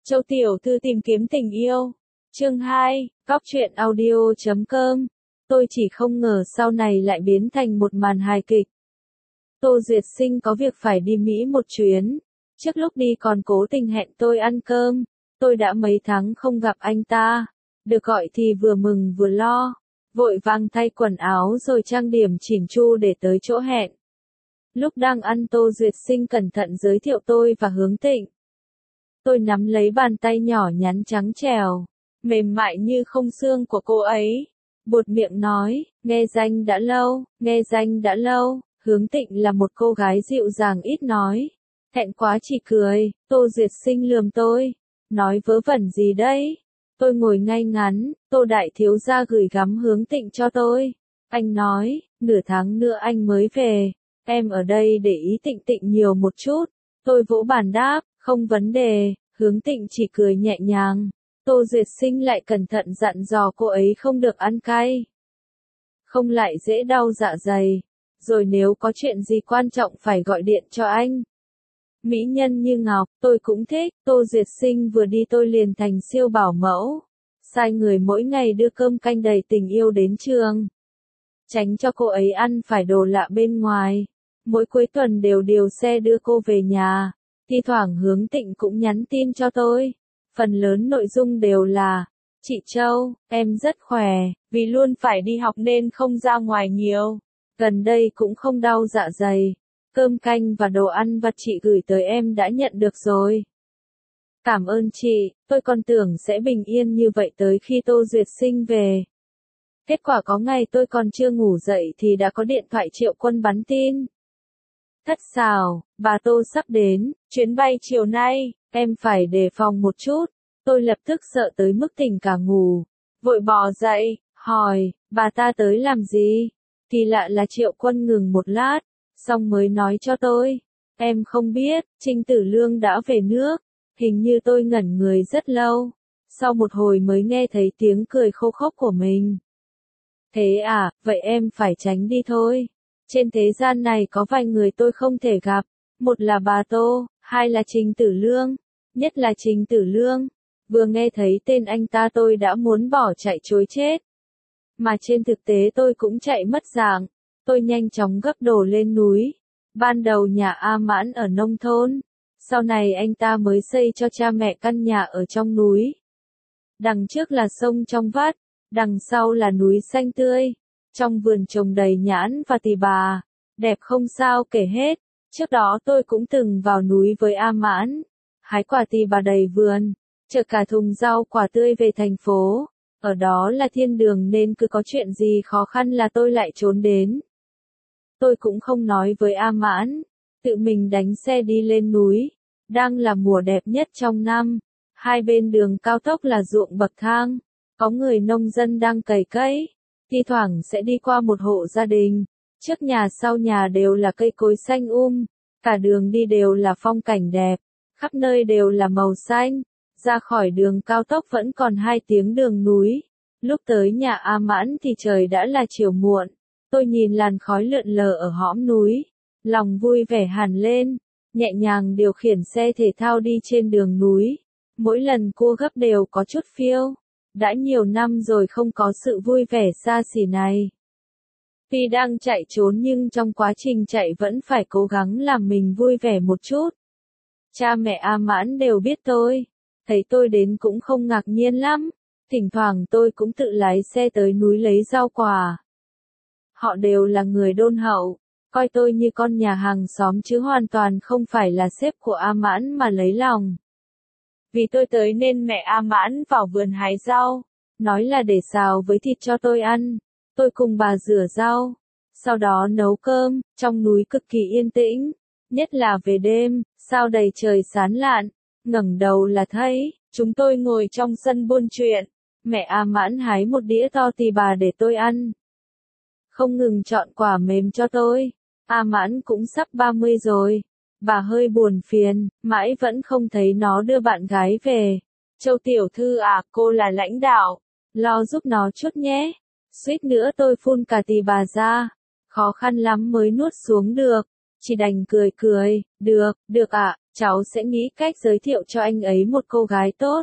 Châu Tiểu Thư tìm kiếm tình yêu. Chương 2, Cóc truyện audio.com. Tôi chỉ không ngờ sau này lại biến thành một màn hài kịch. Tô Duyệt Sinh có việc phải đi Mỹ một chuyến. Trước lúc đi còn cố tình hẹn tôi ăn cơm. Tôi đã mấy tháng không gặp anh ta. Được gọi thì vừa mừng vừa lo. Vội vàng thay quần áo rồi trang điểm chỉn chu để tới chỗ hẹn. Lúc đang ăn Tô Duyệt Sinh cẩn thận giới thiệu tôi và Hướng Tịnh. Tôi nắm lấy bàn tay nhỏ nhắn trắng trẻo, mềm mại như không xương của cô ấy. Buột miệng nói, nghe danh đã lâu. Hướng Tịnh là một cô gái dịu dàng ít nói. Thẹn quá chỉ cười. Tô Duyệt Sinh lườm tôi. Nói vớ vẩn gì đấy? Tôi ngồi ngay ngắn. Tô đại thiếu gia gửi gắm Hướng Tịnh cho tôi. Anh nói, nửa tháng nữa anh mới về. Em ở đây để ý Tịnh Tịnh nhiều một chút. Tôi vỗ bàn đáp, không vấn đề. Hướng Tịnh chỉ cười nhẹ nhàng. Tô Duyệt Sinh lại cẩn thận dặn dò cô ấy không được ăn cay. Không lại dễ đau dạ dày. Rồi nếu có chuyện gì quan trọng phải gọi điện cho anh. Mỹ nhân như ngọc, tôi cũng thích. Tô Duyệt Sinh vừa đi tôi liền thành siêu bảo mẫu. Sai người mỗi ngày đưa cơm canh đầy tình yêu đến trường. Tránh cho cô ấy ăn phải đồ lạ bên ngoài. Mỗi cuối tuần đều điều xe đưa cô về nhà. Thi thoảng Hướng Tịnh cũng nhắn tin cho tôi. Phần lớn nội dung đều là, chị Châu, em rất khỏe, vì luôn phải đi học nên không ra ngoài nhiều. Gần đây cũng không đau dạ dày. Cơm canh và đồ ăn vặt chị gửi tới em đã nhận được rồi. Cảm ơn chị, tôi còn tưởng sẽ bình yên như vậy tới khi Tô Duyệt Sinh về. Kết quả có ngày tôi còn chưa ngủ dậy thì đã có điện thoại Triệu Quân bắn tin. Thất xào, bà Tô sắp đến, chuyến bay chiều nay, em phải đề phòng một chút. Tôi lập tức sợ tới mức tỉnh cả ngủ. Vội bò dậy, hỏi, bà ta tới làm gì? Kỳ lạ là Triệu Quân ngừng một lát, xong mới nói cho tôi. Em không biết, Trinh Tử Lương đã về nước. Hình như tôi ngẩn người rất lâu. Sau một hồi mới nghe thấy tiếng cười khô khốc của mình. Thế à, vậy em phải tránh đi thôi. Trên thế gian này có vài người tôi không thể gặp. Một là bà Tô, hai là Trình Tử Lương. Nhất là Trình Tử Lương. Vừa nghe thấy tên anh ta tôi đã muốn bỏ chạy trối chết. Mà trên thực tế tôi cũng chạy mất dạng. Tôi nhanh chóng gấp đồ lên núi. Ban đầu nhà A Mãn ở nông thôn. Sau này anh ta mới xây cho cha mẹ căn nhà ở trong núi. Đằng trước là sông trong vắt. Đằng sau là núi xanh tươi. Trong vườn trồng đầy nhãn và tỳ bà. Đẹp không sao kể hết. Trước đó tôi cũng từng vào núi với A Mãn. Hái quả tỳ bà đầy vườn. Chở cả thùng rau quả tươi về thành phố. Ở đó là thiên đường nên cứ có chuyện gì khó khăn là tôi lại trốn đến. Tôi cũng không nói với A Mãn. Tự mình đánh xe đi lên núi. Đang là mùa đẹp nhất trong năm. Hai bên đường cao tốc là ruộng bậc thang. Có người nông dân đang cày cấy. Thi thoảng sẽ đi qua một hộ gia đình. Trước nhà sau nhà đều là cây cối xanh cả đường đi đều là phong cảnh đẹp. Khắp nơi đều là màu xanh. Ra khỏi đường cao tốc vẫn còn 2 tiếng đường núi. Lúc tới nhà A Mãn thì trời đã là chiều muộn. Tôi nhìn làn khói lượn lờ ở hõm núi. Lòng vui vẻ hẳn lên. Nhẹ nhàng điều khiển xe thể thao đi trên đường núi. Mỗi lần cua gấp đều có chút phiêu. Đã nhiều năm rồi không có sự vui vẻ xa xỉ này. Tuy đang chạy trốn nhưng trong quá trình chạy vẫn phải cố gắng làm mình vui vẻ một chút. Cha mẹ A Mãn đều biết tôi. Thấy tôi đến cũng không ngạc nhiên lắm. Thỉnh thoảng tôi cũng tự lái xe tới núi lấy rau quả. Họ đều là người đôn hậu. Coi tôi như con nhà hàng xóm chứ hoàn toàn không phải là sếp của A Mãn mà lấy lòng. Vì tôi tới nên mẹ A Mãn vào vườn hái rau. Nói là để xào với thịt cho tôi ăn. Tôi cùng bà rửa rau. Sau đó nấu cơm. Trong núi cực kỳ yên tĩnh. Nhất là về đêm, sao đầy trời sáng lạn. Ngẩng đầu là thấy. Chúng tôi ngồi trong sân buôn chuyện. Mẹ A Mãn hái một đĩa to tỳ bà để tôi ăn. Không ngừng chọn quả mềm cho tôi. A Mãn cũng sắp 30 rồi. Bà hơi buồn phiền, mãi vẫn không thấy nó đưa bạn gái về. Châu tiểu thư à, cô là lãnh đạo. Lo giúp nó chút nhé. Suýt nữa tôi phun cả tỳ bà ra. Khó khăn lắm mới nuốt xuống được. Chỉ đành cười cười, được ạ, cháu sẽ nghĩ cách giới thiệu cho anh ấy một cô gái tốt.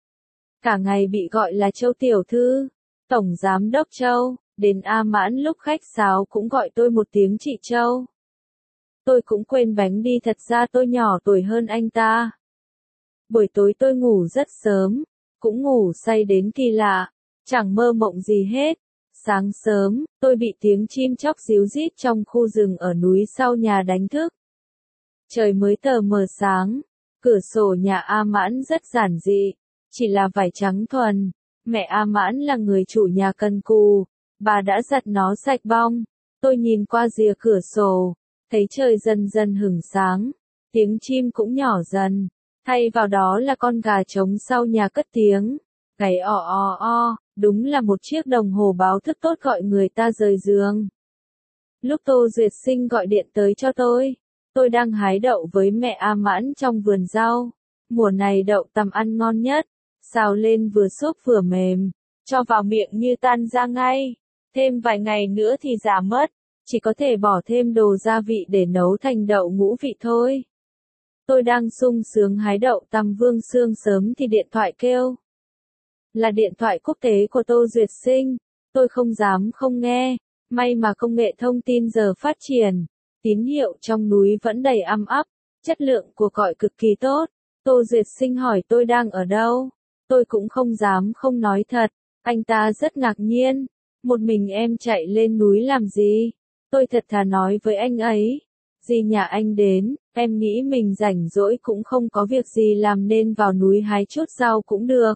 Cả ngày bị gọi là Châu tiểu thư, Tổng Giám đốc Châu, đến A Mãn lúc khách sáo cũng gọi tôi một tiếng chị Châu. Tôi cũng quên bánh đi, thật ra tôi nhỏ tuổi hơn anh ta. Buổi tối tôi ngủ rất sớm, cũng ngủ say đến kỳ lạ, chẳng mơ mộng gì hết. Sáng sớm, tôi bị tiếng chim chóc ríu rít trong khu rừng ở núi sau nhà đánh thức. Trời mới tờ mờ sáng, cửa sổ nhà A Mãn rất giản dị, chỉ là vải trắng thuần. Mẹ A Mãn là người chủ nhà cần cù, bà đã giặt nó sạch bong. Tôi nhìn qua rìa cửa sổ, thấy trời dần dần hửng sáng, tiếng chim cũng nhỏ dần, thay vào đó là con gà trống sau nhà cất tiếng, gáy o o o, đúng là một chiếc đồng hồ báo thức tốt gọi người ta rời giường. Lúc Tô Duyệt Sinh gọi điện tới cho tôi đang hái đậu với mẹ A Mãn trong vườn rau. Mùa này đậu tằm ăn ngon nhất, xào lên vừa xốp vừa mềm, cho vào miệng như tan ra ngay. Thêm vài ngày nữa thì già mất, chỉ có thể bỏ thêm đồ gia vị để nấu thành đậu ngũ vị thôi. Tôi đang sung sướng hái đậu tằm vương sương sớm thì điện thoại kêu. Là điện thoại quốc tế của Tô Duyệt Sinh, tôi không dám không nghe, may mà công nghệ thông tin giờ phát triển, tín hiệu trong núi vẫn đầy âm ấp, chất lượng cuộc gọi cực kỳ tốt. Tô Duyệt Sinh hỏi tôi đang ở đâu, tôi cũng không dám không nói thật, anh ta rất ngạc nhiên, một mình em chạy lên núi làm gì? Tôi thật thà nói với anh ấy, dì nhà anh đến, em nghĩ mình rảnh rỗi cũng không có việc gì làm nên vào núi hái chút rau cũng được.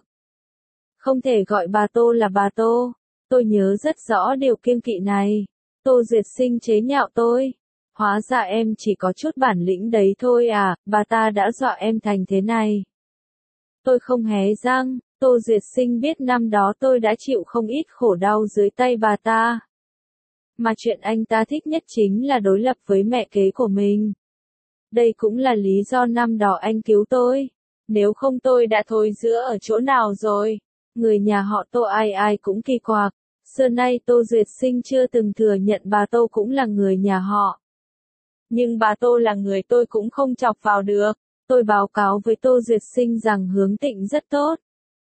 Không thể gọi bà Tô là bà Tô, tôi nhớ rất rõ điều kiêng kỵ này. Tô Duyệt Sinh chế nhạo tôi, hóa ra em chỉ có chút bản lĩnh đấy thôi à, bà ta đã dọa em thành thế này. Tôi không hé răng, Tô Duyệt Sinh biết năm đó tôi đã chịu không ít khổ đau dưới tay bà ta. Mà chuyện anh ta thích nhất chính là đối lập với mẹ kế của mình. Đây cũng là lý do năm đó anh cứu tôi. Nếu không tôi đã thối rữa ở chỗ nào rồi. Người nhà họ Tô ai ai cũng kỳ quặc. Xưa nay Tô Duyệt Sinh chưa từng thừa nhận bà Tô cũng là người nhà họ. Nhưng bà Tô là người tôi cũng không chọc vào được. Tôi báo cáo với Tô Duyệt Sinh rằng Hướng Tịnh rất tốt.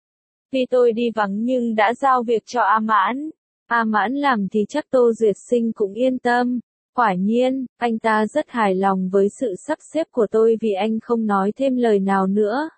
Vì tôi đi vắng nhưng đã giao việc cho A Mãn. A Mãn làm thì chắc Tô Duyệt Sinh cũng yên tâm. Quả nhiên, anh ta rất hài lòng với sự sắp xếp của tôi vì anh không nói thêm lời nào nữa.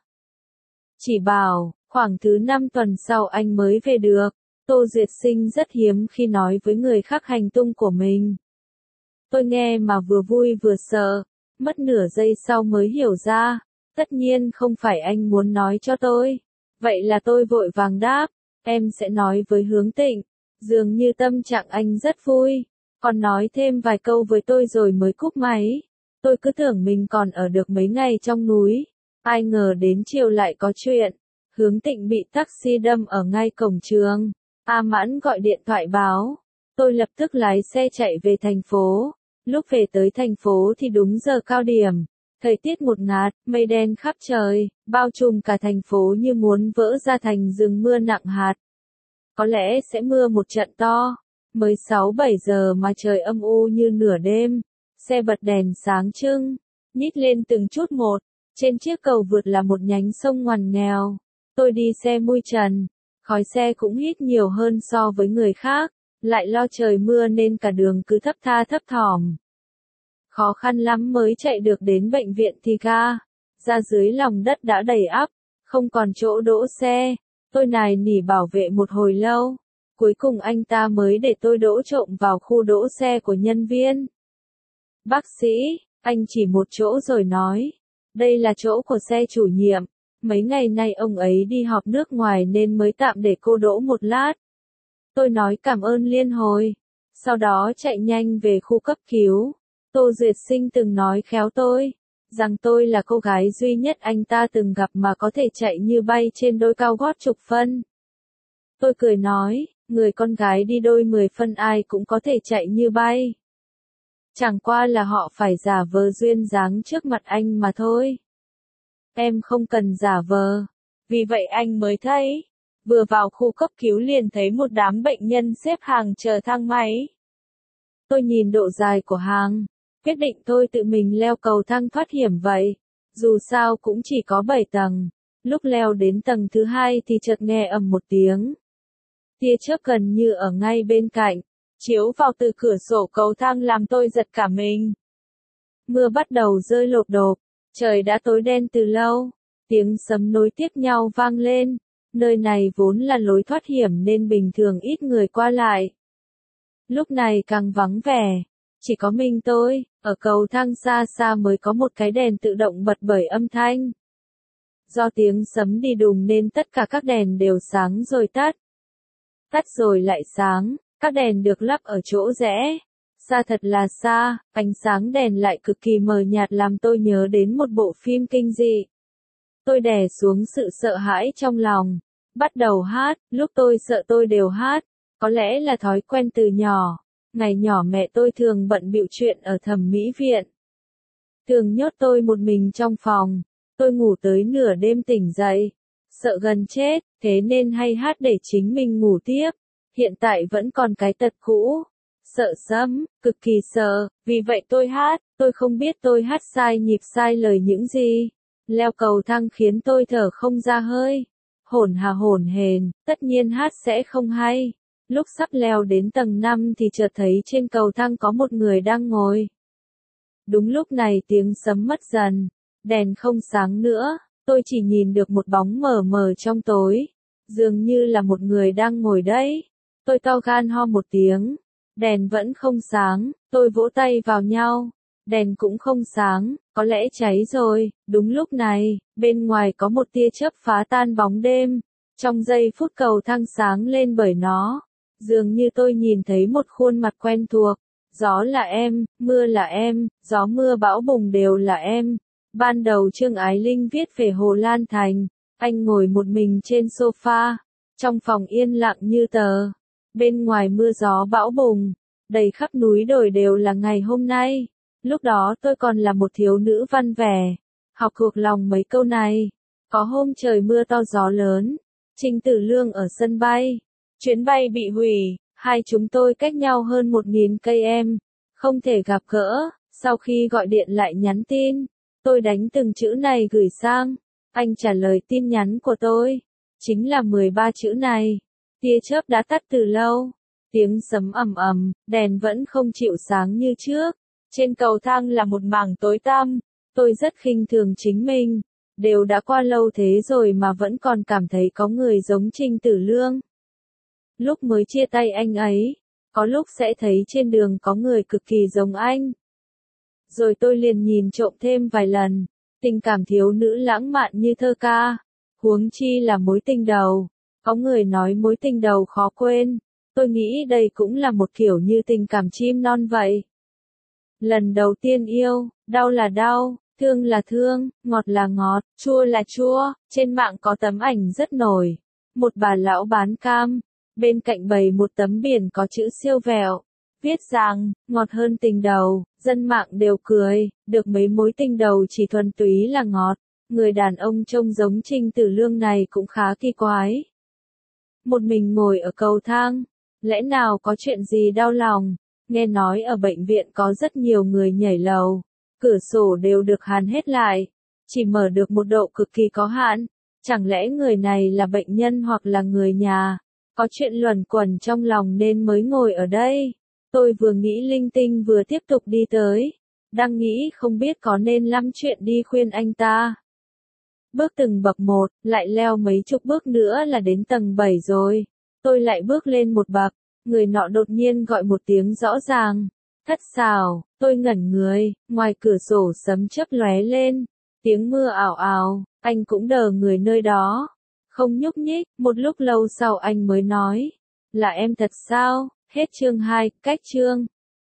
Chỉ bảo, khoảng thứ 5 tuần sau anh mới về được. Tô Duyệt Sinh rất hiếm khi nói với người khác hành tung của mình. Tôi nghe mà vừa vui vừa sợ, mất nửa giây sau mới hiểu ra. Tất nhiên không phải anh muốn nói cho tôi. Vậy là tôi vội vàng đáp, em sẽ nói với Hướng Tịnh. Dường như tâm trạng anh rất vui, còn nói thêm vài câu với tôi rồi mới cúp máy. Tôi cứ tưởng mình còn ở được mấy ngày trong núi, ai ngờ đến chiều lại có chuyện. Hướng Tịnh bị taxi đâm ở ngay cổng trường. A Mãn gọi điện thoại báo. Tôi lập tức lái xe chạy về thành phố. Lúc về tới thành phố thì đúng giờ cao điểm. Thời tiết ngột ngạt, mây đen khắp trời, bao trùm cả thành phố như muốn vỡ ra thành rừng mưa nặng hạt. Có lẽ sẽ mưa một trận to. Mới 6-7 giờ mà trời âm u như nửa đêm. Xe bật đèn sáng trưng, nhích lên từng chút một. Trên chiếc cầu vượt là một nhánh sông ngoằn nghèo. Tôi đi xe mui trần, khói xe cũng hít nhiều hơn so với người khác. Lại lo trời mưa nên cả đường cứ thấp tha thấp thỏm. Khó khăn lắm mới chạy được đến bệnh viện thì ga. Ra dưới lòng đất đã đầy ắp, không còn chỗ đỗ xe. Tôi nài nỉ bảo vệ một hồi lâu. Cuối cùng anh ta mới để tôi đỗ trộm vào khu đỗ xe của nhân viên. Bác sĩ, anh chỉ một chỗ rồi nói. Đây là chỗ của xe chủ nhiệm. Mấy ngày nay ông ấy đi họp nước ngoài nên mới tạm để cô đỗ một lát. Tôi nói cảm ơn liên hồi. Sau đó chạy nhanh về khu cấp cứu. Tô Duyệt Sinh từng nói khéo tôi, rằng tôi là cô gái duy nhất anh ta từng gặp mà có thể chạy như bay trên đôi cao gót chục phân. Tôi cười nói, người con gái đi đôi 10 phân ai cũng có thể chạy như bay. Chẳng qua là họ phải giả vờ duyên dáng trước mặt anh mà thôi. Em không cần giả vờ. Vì vậy anh mới thấy, vừa vào khu cấp cứu liền thấy một đám bệnh nhân xếp hàng chờ thang máy. Tôi nhìn độ dài của hàng, quyết định tôi tự mình leo cầu thang thoát hiểm vậy. Dù sao cũng chỉ có 7 tầng. Lúc leo đến tầng thứ 2 thì chợt nghe ầm một tiếng. Tia chớp gần như ở ngay bên cạnh, chiếu vào từ cửa sổ cầu thang làm tôi giật cả mình. Mưa bắt đầu rơi lộp độp, trời đã tối đen từ lâu, tiếng sấm nối tiếp nhau vang lên, nơi này vốn là lối thoát hiểm nên bình thường ít người qua lại. Lúc này càng vắng vẻ, chỉ có mình tôi, ở cầu thang xa xa mới có một cái đèn tự động bật bởi âm thanh. Do tiếng sấm đi đùng nên tất cả các đèn đều sáng rồi tắt. Tắt rồi lại sáng, các đèn được lắp ở chỗ rẽ. Xa thật là xa, ánh sáng đèn lại cực kỳ mờ nhạt làm tôi nhớ đến một bộ phim kinh dị. Tôi đè xuống sự sợ hãi trong lòng, bắt đầu hát, lúc tôi sợ tôi đều hát, có lẽ là thói quen từ nhỏ. Ngày nhỏ mẹ tôi thường bận bịu chuyện ở thẩm mỹ viện. Thường nhốt tôi một mình trong phòng, tôi ngủ tới nửa đêm tỉnh dậy, sợ gần chết, thế nên hay hát để chính mình ngủ tiếp. Hiện tại vẫn còn cái tật cũ, sợ sấm, cực kỳ sợ, vì vậy tôi hát, tôi không biết tôi hát sai nhịp sai lời những gì. Leo cầu thang khiến tôi thở không ra hơi, hổn hà hổn hển, tất nhiên hát sẽ không hay. Lúc sắp leo đến tầng 5 thì chợt thấy trên cầu thang có một người đang ngồi. Đúng lúc này tiếng sấm mất dần, đèn không sáng nữa, tôi chỉ nhìn được một bóng mờ mờ trong tối, dường như là một người đang ngồi đấy. Tôi to gan ho một tiếng, đèn vẫn không sáng, tôi vỗ tay vào nhau, đèn cũng không sáng, có lẽ cháy rồi. Đúng lúc này, bên ngoài có một tia chớp phá tan bóng đêm, trong giây phút cầu thang sáng lên bởi nó. Dường như tôi nhìn thấy một khuôn mặt quen thuộc, gió là em, mưa là em, gió mưa bão bùng đều là em. Ban đầu Trương Ái Linh viết về Hồ Lan Thành, anh ngồi một mình trên sofa, trong phòng yên lặng như tờ. Bên ngoài mưa gió bão bùng, đầy khắp núi đồi đều là ngày hôm nay. Lúc đó tôi còn là một thiếu nữ văn vẻ, học thuộc lòng mấy câu này. Có hôm trời mưa to gió lớn, Trình Tử Lương ở sân bay. Chuyến bay bị hủy, hai chúng tôi cách nhau hơn 1.000 cây em, không thể gặp gỡ. Sau khi gọi điện lại nhắn tin, tôi đánh từng chữ này gửi sang. Anh trả lời tin nhắn của tôi, chính là 13 chữ này. Tia chớp đã tắt từ lâu, tiếng sấm ầm ầm, đèn vẫn không chịu sáng như trước. Trên cầu thang là một mảng tối tăm, tôi rất khinh thường chính mình. Đều đã qua lâu thế rồi mà vẫn còn cảm thấy có người giống Trình Tử Lương. Lúc mới chia tay anh ấy, có lúc sẽ thấy trên đường có người cực kỳ giống anh. Rồi tôi liền nhìn trộm thêm vài lần, tình cảm thiếu nữ lãng mạn như thơ ca, huống chi là mối tình đầu. Có người nói mối tình đầu khó quên, tôi nghĩ đây cũng là một kiểu như tình cảm chim non vậy. Lần đầu tiên yêu, đau là đau, thương là thương, ngọt là ngọt, chua là chua. Trên mạng có tấm ảnh rất nổi, một bà lão bán cam, bên cạnh bày một tấm biển có chữ siêu vẹo, viết rằng, ngọt hơn tình đầu. Dân mạng đều cười, được mấy mối tình đầu chỉ thuần túy là ngọt. Người đàn ông trông giống Trình Tử Lương này cũng khá kỳ quái. Một mình ngồi ở cầu thang, lẽ nào có chuyện gì đau lòng? Nghe nói ở bệnh viện có rất nhiều người nhảy lầu, cửa sổ đều được hàn hết lại, chỉ mở được một độ cực kỳ có hạn. Chẳng lẽ người này là bệnh nhân hoặc là người nhà? Có chuyện luẩn quẩn trong lòng nên mới ngồi ở đây. Tôi vừa nghĩ linh tinh vừa tiếp tục đi tới, đang nghĩ không biết có nên lắm chuyện đi khuyên anh ta. Bước từng bậc một, lại leo mấy chục bước nữa là đến tầng 7 rồi. Tôi lại bước lên một bậc, người nọ đột nhiên gọi một tiếng rõ ràng. Thất xào, tôi ngẩn người, ngoài cửa sổ sấm chớp lóe lên, tiếng mưa ảo ảo, anh cũng đờ người nơi đó. Không nhúc nhích, một lúc lâu sau anh mới nói, là em thật sao? Hết chương 2, cách chương.